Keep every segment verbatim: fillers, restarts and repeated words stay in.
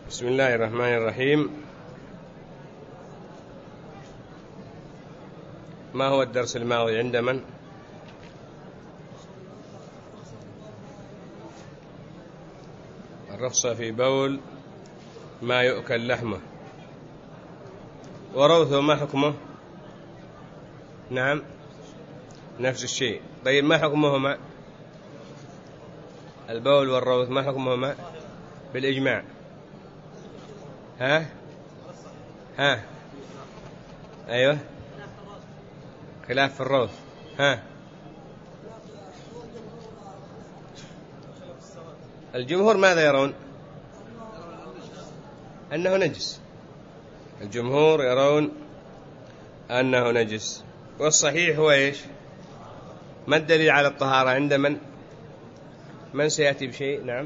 بسم الله الرحمن الرحيم. ما هو الدرس الماضي عند من؟ الرخصة في بول ما يؤكل لحمه. وروثه ما حكمه؟ نعم نفس الشيء. طيب ما حكمهما؟ البول والروث ما حكمهما بالإجماع؟ ها ها أيوة خلاف في الروث. ها الجمهور ماذا يرون؟ أنه نجس. الجمهور يرون أنه نجس، والصحيح هو إيش؟ ما الدليل على الطهارة عند من؟ من سيأتي بشيء؟ نعم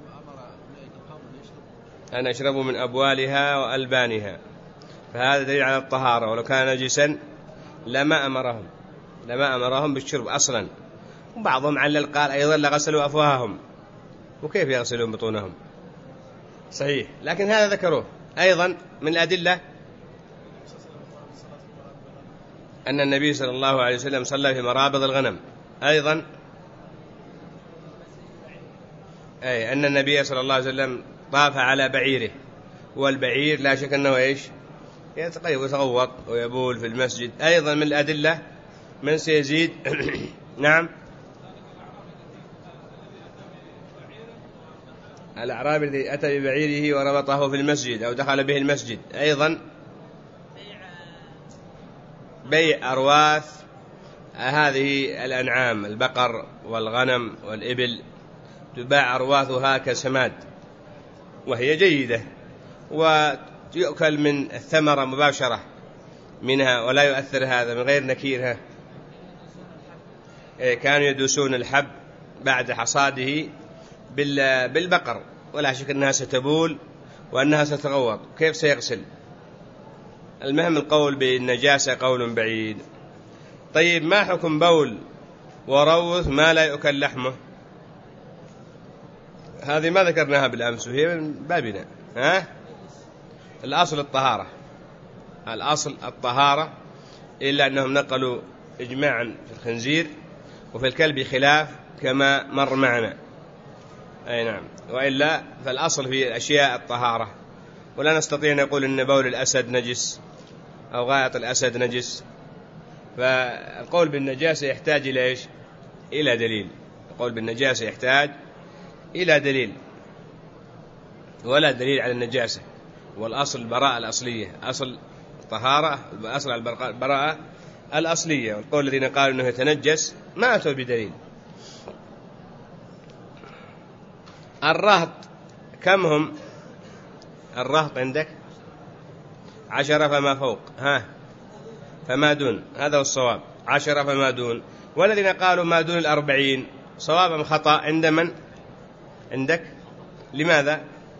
أن أشربوا من أبوالها وألبانها، فهذا دليل على الطهارة. ولو كان نجسا لما أمرهم لما أمرهم بالشرب أصلا. وبعضهم علل قال أيضا لغسلوا أفواههم، وكيف يغسلون بطونهم؟ صحيح، لكن هذا ذكروه أيضا من الأدلة أن النبي صلى الله عليه وسلم صلى في مرابض الغنم. أيضا أي أن النبي صلى الله عليه وسلم طاف على بعيره، والبعير لا شك أنه إيش؟ يتغوط ويبول في المسجد. أيضا من الأدلة من سيزيد نعم الأعرابي الذي أتى ببعيره وربطه في المسجد أو دخل به المسجد. أيضا بيع أرواث هذه الأنعام، البقر والغنم والإبل، تباع أرواثها كسماد وهي جيدة، ويؤكل من الثمرة مباشرة منها ولا يؤثر هذا من غير نكيرها. كانوا يدوسون الحب بعد حصاده بالبقر، ولا شك أنها ستبول وأنها ستغوط، كيف سيغسل؟ المهم القول بالنجاسة قول بعيد. طيب ما حكم بول وروث ما لا يؤكل لحمه؟ هذه ما ذكرناها بالأمس وهي من بابنا. ها؟ الأصل الطهارة الأصل الطهارة إلا أنهم نقلوا إجماعا في الخنزير وفي الكلب خلاف كما مر معنا. أي نعم، وإلا فالأصل في الأشياء الطهارة، ولا نستطيع أن نقول أن بول الأسد نجس أو غائط الأسد نجس. فالقول بالنجاسة يحتاج إلى إيش؟ إلى دليل. القول بالنجاسة يحتاج إلى دليل، ولا دليل على النجاسة. والأصل البراءة الأصلية، أصل الطهارة أصل البراءة الأصلية. والقول الذين قالوا أنه يتنجس ما أتوا بدليل. الرهط كم هم؟ الرهط عندك عشرة فما فوق، ها فما دون، هذا هو الصواب، عشرة فما دون. والذين قالوا ما دون الأربعين صواب أم خطأ عند من؟ عندك. لماذا؟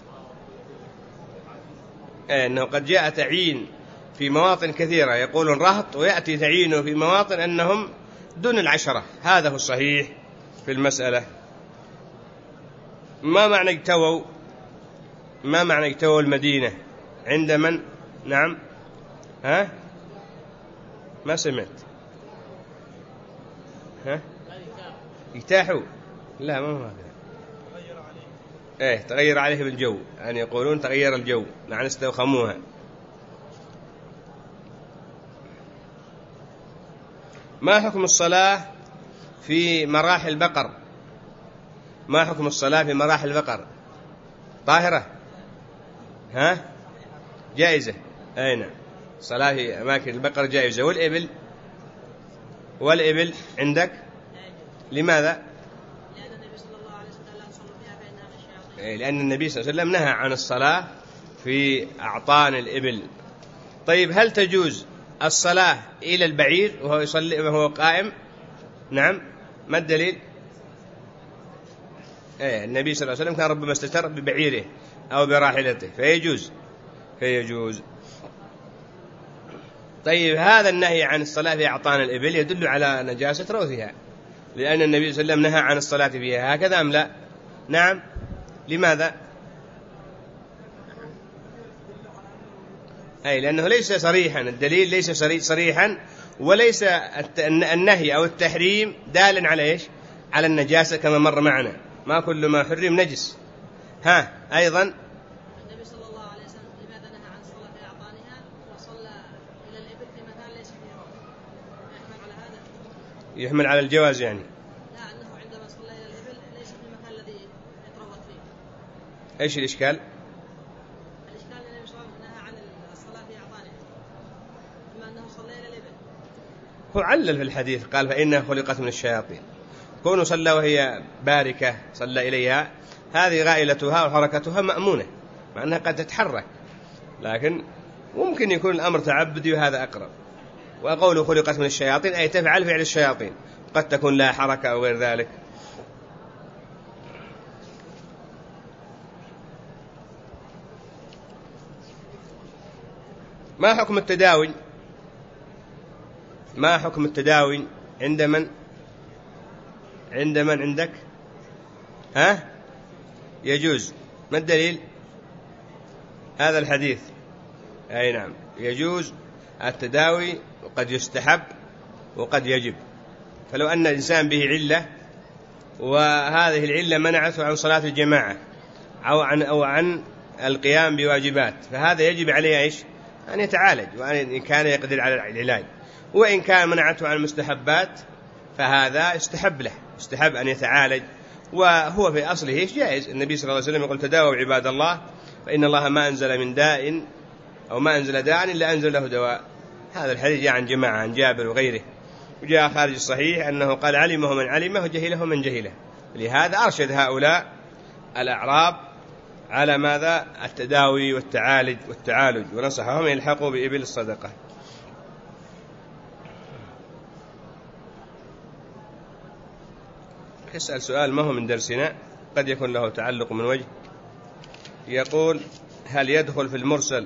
إيه أنه قد جاء تعيين في مواطن كثيرة، يقولون رهط، ويأتي تعيينه في مواطن أنهم دون العشرة. هذا هو الصحيح في المسألة. ما معنى اجتووا؟ ما معنى اجتووا المدينة عند من؟ نعم ها ما سمعت. ها اجتاحوا؟ لا ما هو هذا. ايه تغير عليهم الجو، يعني يقولون تغير الجو، يعني استوخموها. ما حكم الصلاة في مراحل البقر؟ ما حكم الصلاة في مراحل البقر؟ طاهرة؟ ها جائزة؟ أي نعم، الصلاة في أماكن البقر جائزة. والإبل؟ والإبل عندك لماذا؟ لأن النبي صلى الله عليه وسلم نهى عن الصلاة في أعطان الإبل. طيب هل تجوز الصلاة إلى البعير وهو يصلي وهو قائم؟ نعم، ما الدليل؟ إيه النبي صلى الله عليه وسلم كان ربما استتر ببعيره أو براحلته، فيجوز فيجوز. طيب هذا النهي عن الصلاة في أعطان الإبل يدل على نجاسة روثها، لأن النبي صلى الله عليه وسلم نهى عن الصلاة فيها، هكذا أم لا؟ نعم. لماذا؟ أي لأنه ليس صريحا، الدليل ليس صريحا، وليس النهي أو التحريم دالا على إيش؟ على النجاسة كما مر معنا، ما كل ما حرم نجس. ها أيضا النبي صلى الله عليه وسلم لماذا نهى عن الصلاة في أعطانها وصلى إلى الإبل في مكان ليس فيه روح؟ يحمل على هذا؟ يحمل على الجواز يعني. لا، أنه عندما صلى إلى الإبل ليس في المكان الذي يتروض فيه. إيش الإشكال؟ الإشكال أن النبي صلى الله عليه وسلم نهى عن الصلاة في أعطانها بما أنه صلى إلى الإبل. هو علل في الحديث قال فإنها خلقت من الشياطين، كونه صلى وهي باركة صلى إليها، هذه غائلتها وحركتها مأمونة، مع أنها قد تتحرك، لكن ممكن يكون الأمر تعبدي وهذا أقرب. وقوله خلقت من الشياطين أي تفعل فعل الشياطين، قد تكون لها حركة أو غير ذلك. ما حكم التداوي؟ ما حكم التداوي عند من؟ عند من عندك؟ ها؟ يجوز. ما الدليل؟ هذا الحديث. أي نعم، يجوز التداوي، وقد يستحب وقد يجب. فلو أن الإنسان به علة وهذه العلة منعته عن صلاة الجماعة أو عن, أو عن القيام بواجبات، فهذا يجب عليه إيش؟ أن يتعالج، وأن كان يقدر على العلاج. وإن كان منعته عن المستحبات فهذا استحب له، استحب أن يتعالج، وهو في أصله إيش؟ جائز. النبي صلى الله عليه وسلم يقول تداووا عباد الله فإن الله ما أنزل من داء أو ما أنزل داء إلا أنزل له دواء. هذا الحديث جاء عن جماعة، عن جابر وغيره، وجاء خارج الصحيح أنه قال علمه من علمه وجهله من جهله. لهذا أرشد هؤلاء الأعراب على ماذا؟ التداوي والتعالج والتعالج، ونصحهم يلحقوا بإبل الصدقة. يسأل سؤال ما هو من درسنا، قد يكون له تعلق من وجه. يقول هل يدخل في المرسل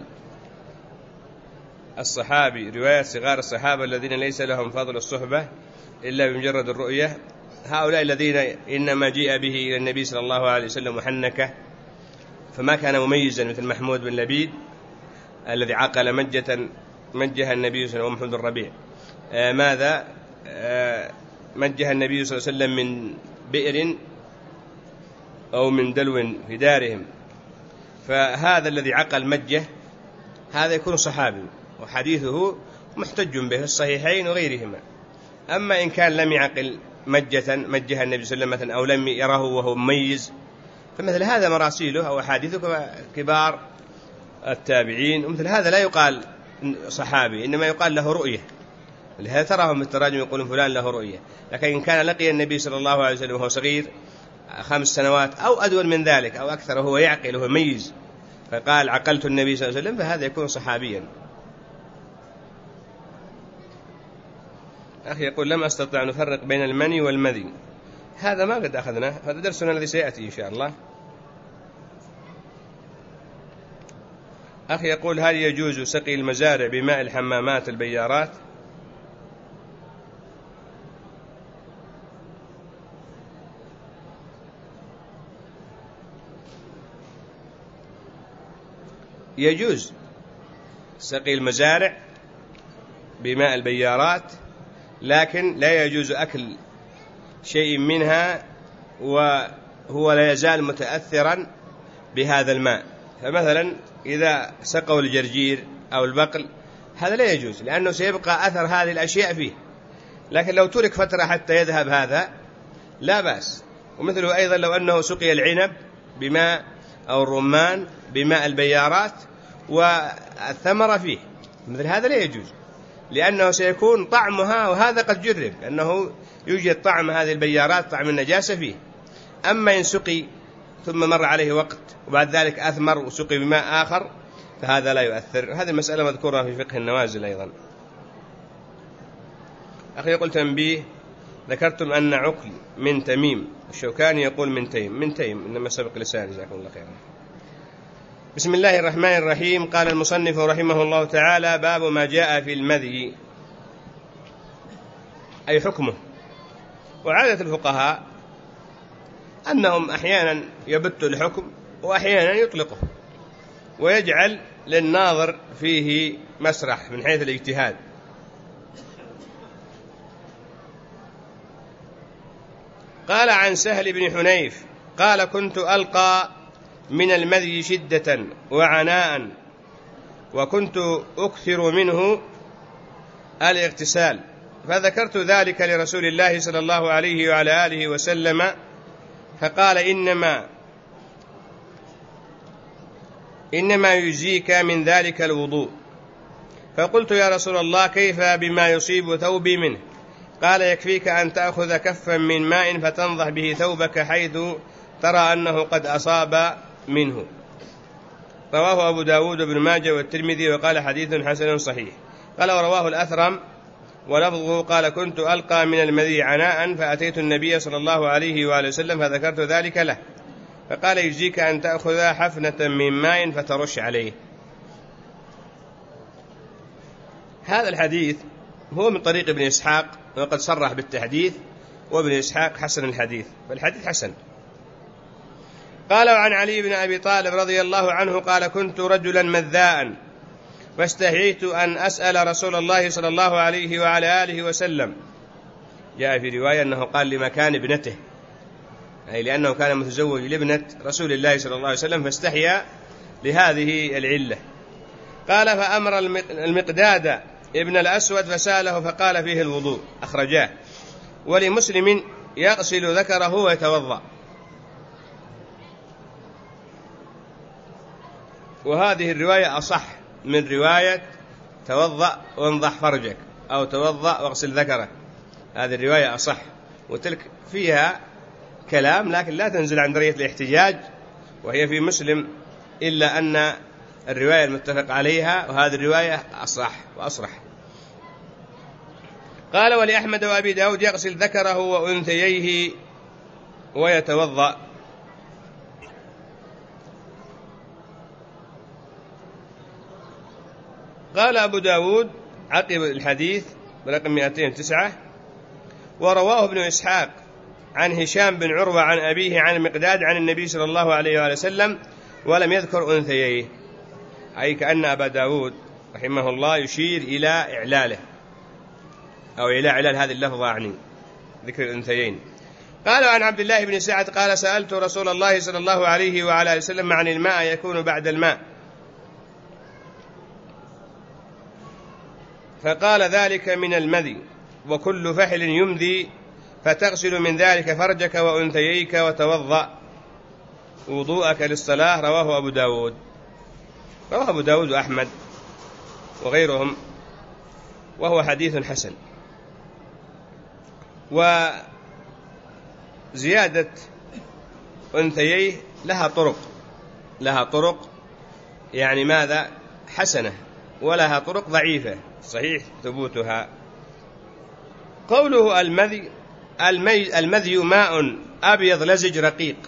الصحابي رواية صغار الصحابة الذين ليس لهم فضل الصحبة إلا بمجرد الرؤية؟ هؤلاء الذين إنما جيء به إلى النبي صلى الله عليه وسلم محنكة، فما كان مميزا مثل محمود بن لبيد الذي عقل مجة مجها النبي صلى الله عليه وسلم، ومحمود بن ربيع آه ماذا آه مجها النبي صلى الله عليه وسلم من بئر أو من دلو في دارهم، فهذا الذي عقل مجه هذا يكون صحابي، وحديثه محتج به في الصحيحين وغيرهما. أما إن كان لم يعقل مجة مجها النبي صلى الله عليه وسلم أو لم يره وهو مميز، فمثل هذا مراسيله أو حديثه كبار التابعين، ومثل هذا لا يقال صحابي، إنما يقال له رؤية. لهذا تراهم بالتراجم يقولون فلان له رؤية. لكن إن كان لقي النبي صلى الله عليه وسلم وهو صغير خمس سنوات أو أدول من ذلك أو أكثر وهو يعقل وهو ميز، فقال عقلت النبي صلى الله عليه وسلم، فهذا يكون صحابيا. أخي يقول لم أستطع أن أفرق بين المني والمذي، هذا ما قد أخذناه، هذا درسنا الذي سيأتي إن شاء الله. أخي يقول هل يجوز سقي المزارع بماء الحمامات البيارات؟ يجوز سقي المزارع بماء البيارات، لكن لا يجوز أكل شيء منها وهو لا يزال متأثرا بهذا الماء. فمثلا إذا سقوا الجرجير أو البقل هذا لا يجوز، لأنه سيبقى أثر هذه الأشياء فيه، لكن لو ترك فترة حتى يذهب هذا لا بأس. ومثله أيضا لو أنه سقي العنب بماء أو الرمان بماء البيارات والثمرة فيه، مثل هذا لا يجوز، لأنه سيكون طعمها، وهذا قد جرب أنه يوجد طعم هذه البيارات طعم النجاسة فيه. أما إن سقي ثم مر عليه وقت وبعد ذلك أثمر وسقي بماء آخر فهذا لا يؤثر. هذه المسألة مذكورة في فقه النوازل أيضا. أخي يقول تنبيه، ذكرتم أن عقل من تميم، الشوكاني يقول من تيم، من تيم إنما سبق لسان، جزاكم الله خيرا. بسم الله الرحمن الرحيم. قال المصنف رحمه الله تعالى: باب ما جاء في المذي، أي حكمه. وعادة الفقهاء أنهم أحيانا يبت الحكم وأحيانا يطلقه، ويجعل للناظر فيه مسرح من حيث الاجتهاد. قال عن سهل بن حنيف قال كنت ألقى من المذي شدة وعناء وكنت أكثر منه الاغتسال، فذكرت ذلك لرسول الله صلى الله عليه وعلى آله وسلم فقال إنما إنما يجزيك من ذلك الوضوء. فقلت يا رسول الله كيف بما يصيب ثوبي منه؟ قال يكفيك أن تأخذ كفا من ماء فتنضح به ثوبك حيث ترى أنه قد أصاب منه. رواه أبو داود بن ماجه والترمذي وقال حديث حسن صحيح. قال ورواه الأثرم ولفظه قال كنت ألقى من المذي عناء فأتيت النبي صلى الله عليه وآله وسلم فذكرت ذلك له فقال يجزيك أن تأخذ حفنة من ماء فترش عليه. هذا الحديث هو من طريق ابن إسحاق وقد صرح بالتحديث، وابن إسحاق حسن الحديث، فالحديث حسن. قال وعن علي بن أبي طالب رضي الله عنه قال كنت رجلا مذاء فاستحييت أن أسأل رسول الله صلى الله عليه وعلى آله وسلم. جاء في رواية أنه قال لمكان ابنته، أي لأنه كان متزوج لابنة رسول الله صلى الله عليه وسلم فاستحيا لهذه العلة. قال فأمر المقداد ابن الأسود فسأله فقال فيه الوضوء، أخرجاه. ولمسلم يغسل ذكره ويتوضأ. وهذه الرواية أصح من رواية توضأ وانضح فرجك أو توضأ واغسل ذكرك، هذه الرواية أصح، وتلك فيها كلام لكن لا تنزل عن درجة الاحتجاج وهي في مسلم، إلا أن الرواية المتفق عليها وهذه الرواية أصح وأصرح. قال ولأحمد وأبي داود يغسل ذكره وأنثييه ويتوضأ. قال أبو داود عقب الحديث برقم مئتين وتسعة ورواه ابن إسحاق عن هشام بن عروة عن أبيه عن المقداد عن النبي صلى الله عليه وآله وسلم ولم يذكر أنثييه، أي كأن أبا داود رحمه الله يشير إلى إعلاله أو إلى إعلال هذه اللفظة عني ذكر الأنثيين. قال عن عبد الله بن سعد قال سألت رسول الله صلى الله عليه وعلى آله وسلم عن الماء يكون بعد الماء فقال ذلك من المذي وكل فحل يمذي فتغسل من ذلك فرجك وأنثييك وتوضأ وضوءك للصلاة. رواه أبو داود. رواه أبو داود وأحمد وغيرهم وهو حديث حسن. وزيادة أنثييه لها طرق لها طرق يعني ماذا حسنة، ولها طرق ضعيفة صحيح ثبوتها. قوله المذي المذي ماء أبيض لزج رقيق،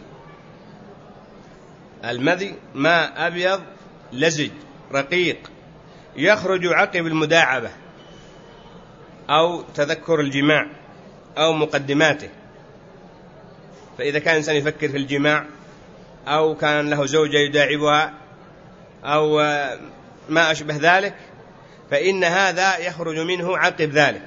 المذي ماء أبيض لزج رقيق يخرج عقب المداعبة أو تذكر الجماع أو مقدماته. فإذا كان إنسان يفكر في الجماع أو كان له زوجة يداعبها أو ما أشبه ذلك فإن هذا يخرج منه عقب ذلك.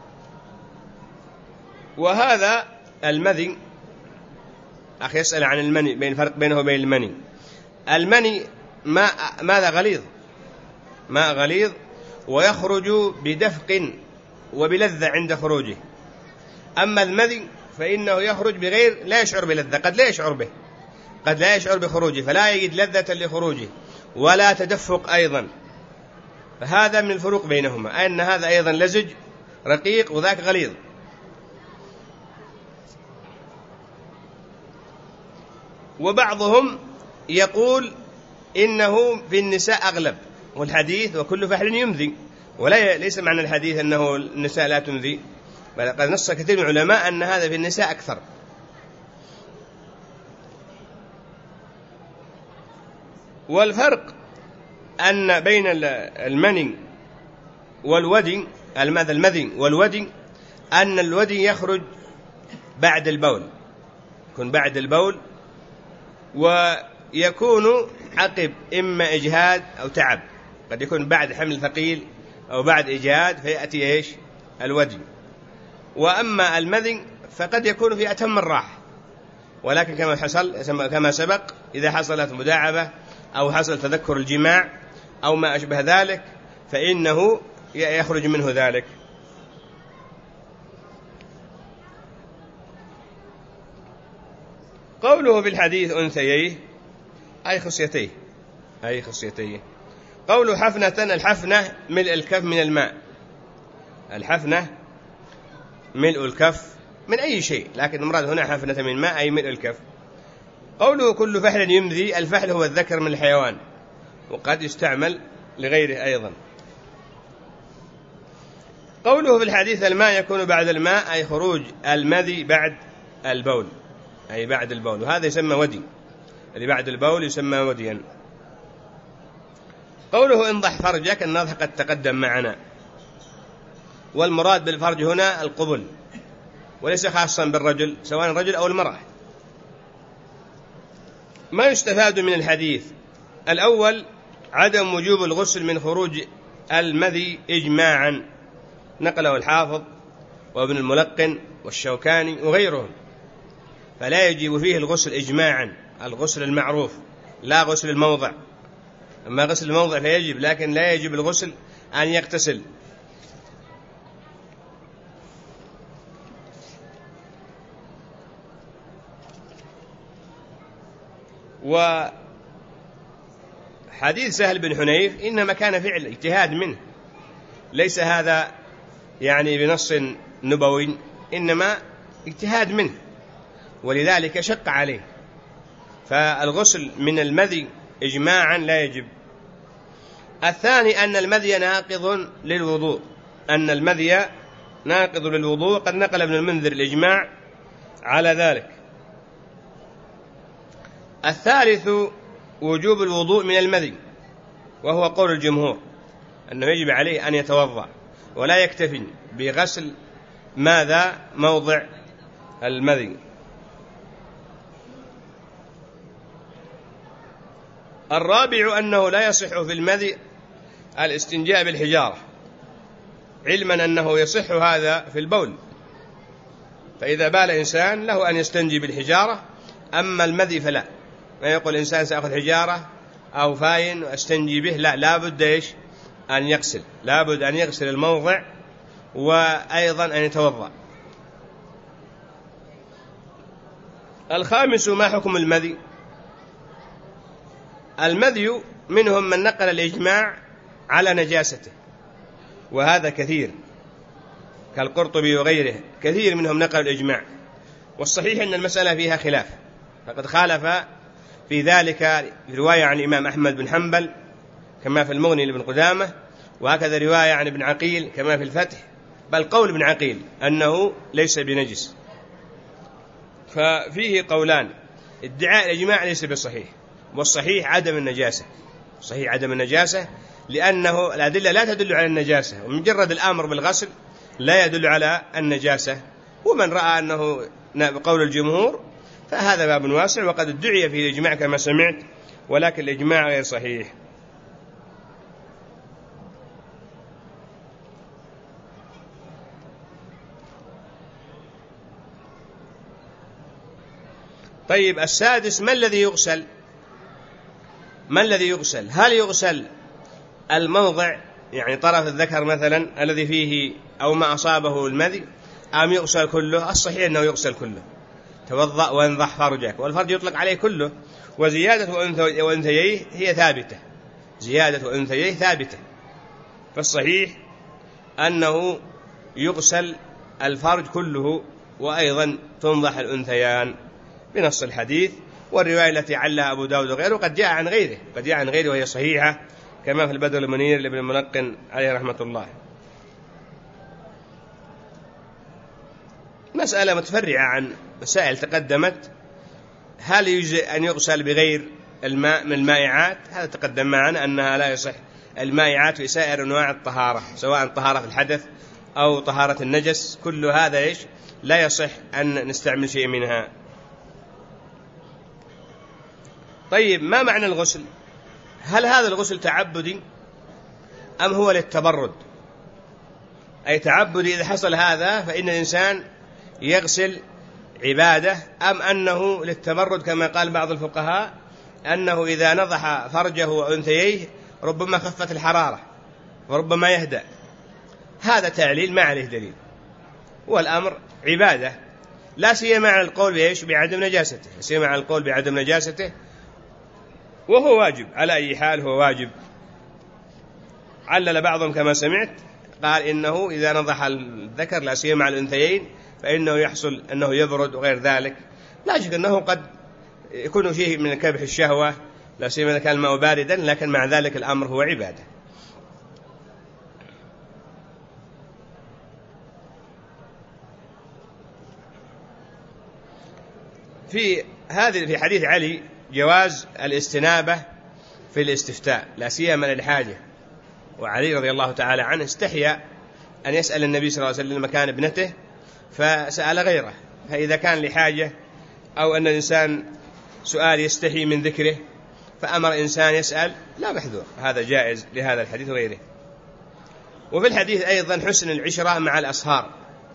وهذا المذي أخي يسأل عن المني بين الفرق بينه وبين المني. المني ماء ماذا غليظ ماء غليظ ويخرج بدفق وبلذة عند خروجه. أما المذي فإنه يخرج بغير لا يشعر بلذة، قد لا يشعر به قد لا يشعر بخروجه فلا يجد لذة لخروجه ولا تدفق أيضا. فهذا من الفروق بينهما، أن هذا أيضا لزج رقيق وذاك غليظ. وبعضهم يقول إنه في النساء أغلب، والحديث وكل فحل يمذي، ولا ليس معنى الحديث أنه النساء لا تمذي، بل قد نص كثير من العلماء أن هذا في النساء أكثر. والفرق أن بين المني والودي الماذا المذي والودي أن الودي يخرج بعد البول، يكون بعد البول ويكون عقب إما إجهاد أو تعب، قد يكون بعد حمل ثقيل أو بعد إجهاد فيأتي إيش الودي. وأما المذي فقد يكون في أتم الراحة، ولكن كما حصل كما سبق إذا حصلت مداعبة أو حصل تذكر الجماع أو ما أشبه ذلك فإنه يخرج منه ذلك. قوله في الحديث أنثييه أي خصيتيه أي خصيتيه. قوله حفنة، الحفنة ملء الكف من الماء، الحفنة ملء الكف من أي شيء، لكن المراد هنا حفنة من ماء أي ملء الكف. قوله كل فحل يمذي، الفحل هو الذكر من الحيوان وقد يستعمل لغيره أيضا. قوله في الحديث الماء يكون بعد الماء أي خروج المذي بعد البول أي بعد البول، وهذا يسمى ودي، اللي بعد البول يسمى وديا. قوله انضح فرجك، النضح قد تقدم معنا، والمراد بالفرج هنا القبل وليس خاصا بالرجل سواء الرجل أو المرأة. ما يستفاد من الحديث: الأول عدم وجوب الغسل من خروج المذي إجماعا، نقله الحافظ وابن الملقن والشوكاني وغيرهم، فلا يجب فيه الغسل إجماعا، الغسل المعروف لا غسل الموضع. أما غسل الموضع فيجب، لكن لا يجب الغسل أن يغتسل. وحديث سهل بن حنيف إنما كان فعل اجتهاد منه، ليس هذا يعني بنص نبوي، إنما اجتهاد منه ولذلك شق عليه، فالغسل من المذي إجماعا لا يجب. الثاني أن المذي ناقض للوضوء، أن المذي ناقض للوضوء، قد نقل ابن المنذر الإجماع على ذلك. الثالث وجوب الوضوء من المذي، وهو قول الجمهور أنه يجب عليه أن يتوضأ ولا يكتفي بغسل ماذا موضع المذي. الرابع أنه لا يصح في المذي الاستنجاء بالحجارة، علما أنه يصح هذا في البول، فإذا بال إنسان له أن يستنجي بالحجارة، أما المذي فلا، ما يقول إنسان سأخذ حجارة أو فاين وأستنجي به، لا، لابد إيش أن يغسل، لابد أن يغسل الموضع وأيضا أن يتوضأ. الخامس ما حكم المذي. المذي منهم من نقل الإجماع على نجاسته، وهذا كثير كالقرطبي وغيره، كثير منهم نقل الإجماع، والصحيح أن المسألة فيها خلاف، فقد خالف في ذلك رواية عن الإمام أحمد بن حنبل كما في المغني لابن قدامة، وهكذا رواية عن ابن عقيل كما في الفتح، بل قول ابن عقيل أنه ليس بنجس. ففيه قولان: ادعاء الإجماع ليس بصحيح، والصحيح عدم النجاسة، صحيح عدم النجاسة، لأنه الأدلة لا تدل على النجاسة، ومجرد الأمر بالغسل لا يدل على النجاسة. ومن رأى أنه بقول الجمهور فهذا باب واسع، وقد ادعي فيه الإجماع كما سمعت، ولكن الإجماع غير صحيح. طيب السادس: ما الذي يغسل؟ ما الذي يغسل؟ هل يغسل الموضع يعني طرف الذكر مثلا الذي فيه أو ما أصابه المذي، أم يغسل كله؟ الصحيح أنه يغسل كله. توضأ وانضح فرجك، والفرج يطلق عليه كله، وزيادة وأنثييه هي ثابتة، زيادة وأنثييه ثابتة، فالصحيح أنه يغسل الفرج كله، وأيضا تنضح الأنثيان بنص الحديث، والرواية التي علها أبو داود وغيره قد جاء عن غيره، قد جاء عن غيره وهي صحيحة كما في البدر المنير لابن الملقن عليه رحمة الله. مسألة متفرعة عن مسائل تقدمت: هل يجزئ أن يغسل بغير الماء من المائعات؟ هذا تقدم معنا أنها لا يصح المائعات في سائر أنواع الطهارة، سواء طهارة الحدث أو طهارة النجس، كل هذا إيش لا يصح أن نستعمل شيء منها. طيب ما معنى الغسل؟ هل هذا الغسل تعبدي أم هو للتبرد؟ أي تعبدي إذا حصل هذا فإن الإنسان يغسل عبادة، أم أنه للتبرد كما قال بعض الفقهاء أنه إذا نضح فرجه وأنثيه ربما خفت الحرارة وربما يهدأ. هذا تعليل ما عليه دليل، والأمر عبادة، لا سيما على القول بإيش؟ بعدم نجاسته، لا سيما على القول بعدم نجاسته، وهو واجب على أي حال، هو واجب. علل بعضهم كما سمعت قال إنه إذا نضح الذكر لا سيما على الأنثيين فإنه يحصل أنه يبرد وغير ذلك. لا شك أنه قد يكون فيه من كبح الشهوة لا سيما إذا كان الماء باردا، لكن مع ذلك الأمر هو عبادة. في هذه في حديث علي جواز الاستنابة في الاستفتاء لا سيما للحاجة، وعلي رضي الله تعالى عنه استحيا أن يسأل النبي صلى الله عليه وسلم مكان ابنته فسأل غيره، فإذا كان لحاجة أو أن الإنسان سؤال يستحي من ذكره فأمر إنسان يسأل لا محذور، هذا جائز لهذا الحديث وغيره. وفي الحديث أيضا حسن العشرة مع الأصهار،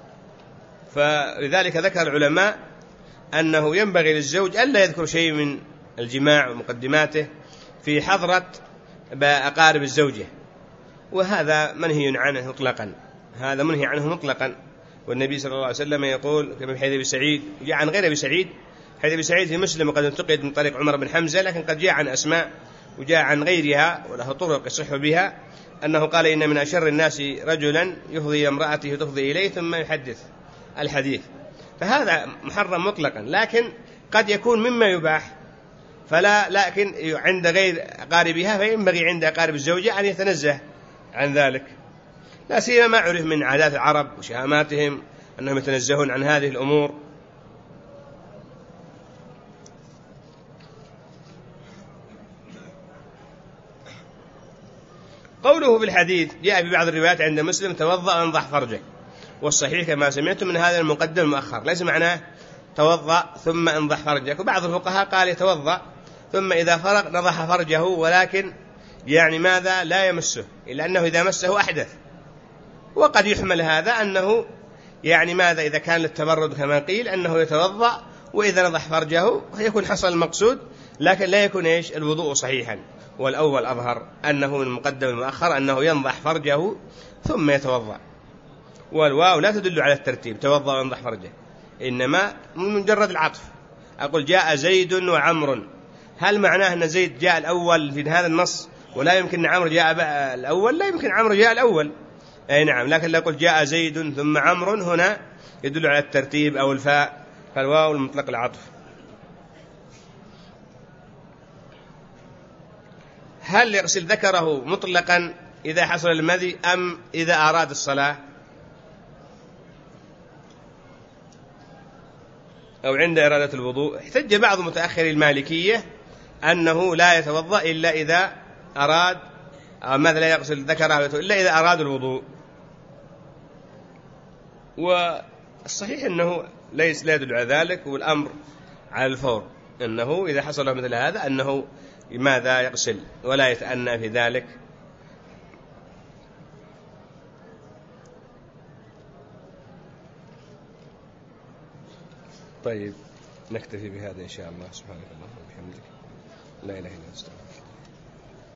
فلذلك ذكر العلماء أنه ينبغي للزوج ألا يذكر شيء من الجماع ومقدماته في حضرة أقارب الزوجة، وهذا منهي عنه مطلقا، هذا منهي عنه مطلقا. والنبي صلى الله عليه وسلم يقول كما في حديث أبي سعيد، جاء عن غير أبي سعيد، حديث أبي سعيد في مسلم وقد انتقد من طريق عمر بن حمزة، لكن قد جاء عن أسماء وجاء عن غيرها وله طرق يصح بها، أنه قال إن من أشر الناس رجلا يفضي امرأته تفضي إليه ثم يحدث الحديث، فهذا محرم مطلقا، لكن قد يكون مما يباح، فلا لكن عند غير أقاربها فينبغي عند أقارب الزوجة أن يتنزه عن ذلك، لا سيما ما عرف من عادات العرب وشهاماتهم أنهم يتنزهون عن هذه الأمور. قوله في الحديث جاء في بعض الروايات عند مسلم توضأ وانضح فرجه، والصحيح كما سمعتم من هذا المقدم المؤخر ليس معناه توضأ ثم انضح فرجك، وبعض الفقهاء قال يتوضأ ثم إذا فرغ نضح فرجه، ولكن يعني ماذا لا يمسه إلا أنه إذا مسه أحدث. وقد يحمل هذا أنه يعني ماذا إذا كان للتبرد كما قيل أنه يتوضأ وإذا نضح فرجه يكون حصل المقصود، لكن لا يكون إيش الوضوء صحيحا. والأول أظهر أنه من المقدم المؤخر أنه ينضح فرجه ثم يتوضأ، والواو لا تدل على الترتيب توضأ وينضح فرجه، إنما من مجرد العطف. أقول جاء زيد وعمر، هل معناه أن زيد جاء الأول في هذا النص ولا يمكن عمرو جاء الأول؟ لا يمكن عمرو جاء الأول، أي نعم، لكن لو قلت جاء زيد ثم عمرو هنا يدل على الترتيب أو الفاء، فالواو المطلق العطف. هل يغسل ذكره مطلقا إذا حصل المذي أم إذا أراد الصلاة أو عند إرادة الوضوء؟ احتج بعض متأخري المالكية أنه لا يتوضأ إلا إذا أراد، أو ماذا لا يغسل ذكره إلا إذا أراد الوضوء، والصحيح أنه ليس لا يدل على ذلك، والأمر على الفور أنه إذا حصل مثل هذا أنه ماذا يغسل ولا يتأنى في ذلك. طيب نكتفي بهذا إن شاء الله. سبحانك اللهم وبحمدك لا إله إلا أنت.